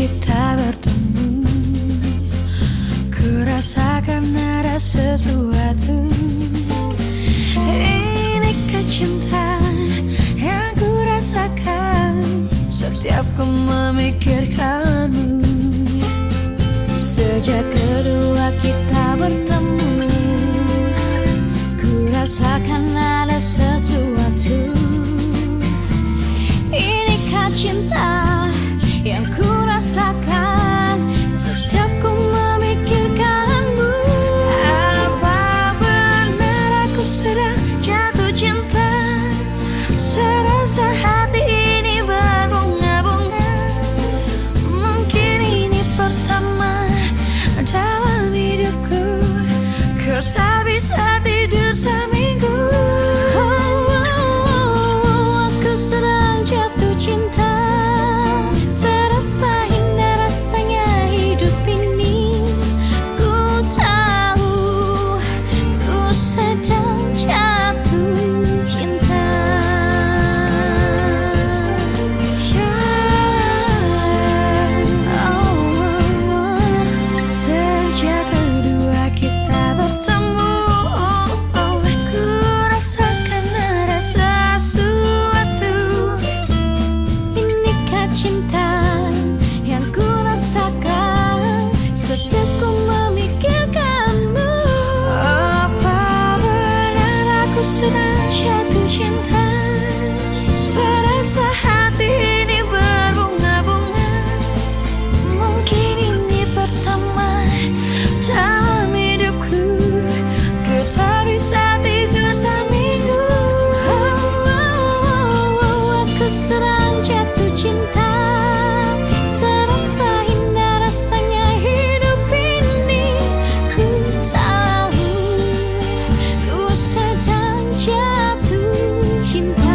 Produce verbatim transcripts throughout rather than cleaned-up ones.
kita bertemu, ku rasakan ada sesuatu. Inikah cinta yang ku rasakan setiap ku memikirkanmu. Sejak kedua kita bertemu, ku rasakan ada sesuatu. Inikah cinta yang ku rasakan setiap ku memikirkanmu. Apa benar aku sedang jatuh cinta? Serasa hati ini berbunga-bunga. Mungkin ini pertama dalam hidupku, ku tak bisa tidur seminggu. Oh, oh, oh, oh, aku sedang jatuh cinta. Serasa indah rasanya hidup ini. Ku tahu ku sedang jatuh cinta. Oh, oh, oh. Sejak kedua kita bertemu, oh, oh, ku rasakan ada sesuatu. Inikah cinta yang ku rasakan setiap ku memikirkanmu. Apa benar aku sedang jatuh cinta? Serasa hati ini berbunga-bunga. Mungkin ini pertama dalam hidupku, ku tak bisa tidur seminggu. Oh, oh, oh, oh, aku sedang jatuh cinta. Serasa indah rasanya hidup ini. Ku tahu ku sedang jatuh cinta.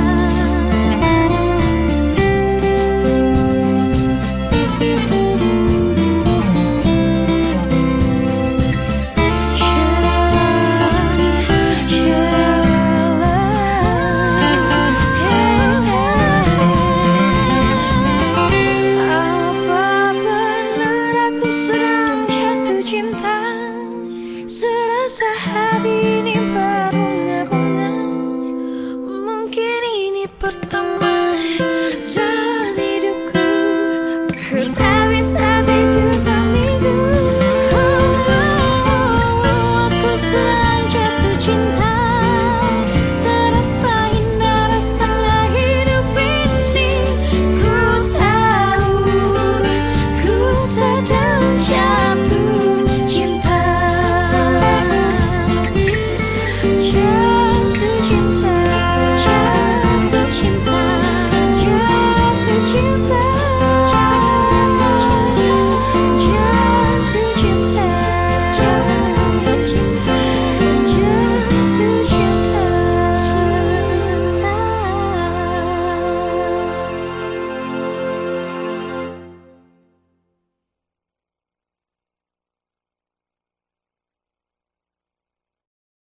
Apa benar aku sedang jatuh cinta? Serasa hati ini berbunga-bunga. Mungkin ini pertama dalam hidupku, ku tak bisa